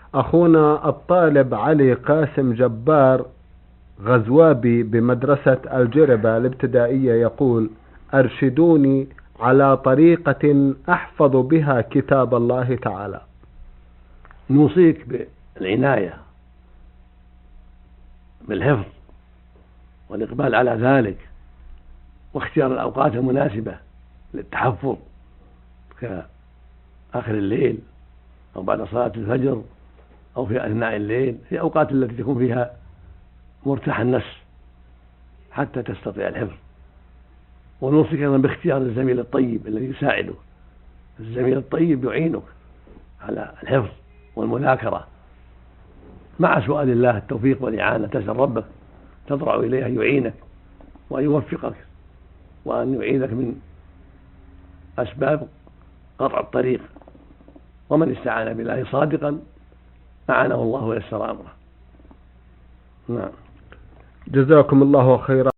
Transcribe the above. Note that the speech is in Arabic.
أخونا الطالب علي قاسم جبار غزوابي بمدرسة الجربة الابتدائية يقول: أرشدوني على طريقة أحفظ بها كتاب الله تعالى. نوصيك بالعناية بالحفظ والإقبال على ذلك، واختيار الأوقات المناسبة للتحفظ كآخر الليل أو بعد صلاة الفجر أو في أثناء الليل، في أوقات التي تكون فيها مرتاح النفس حتى تستطيع الحفظ. ونوصيك أيضا باختيار الزميل الطيب الذي يساعدك. الزميل الطيب يعينك على الحفظ والمذاكرة، مع سؤال الله التوفيق والإعانة. تسأل ربك تضرع إليه أن يعينك وأن يوفقك وأن يعيذك من أسباب قطع الطريق. ومن استعان بالله صادقا أعانه الله ويسر أمره. نعم. جزاكم الله خيرا.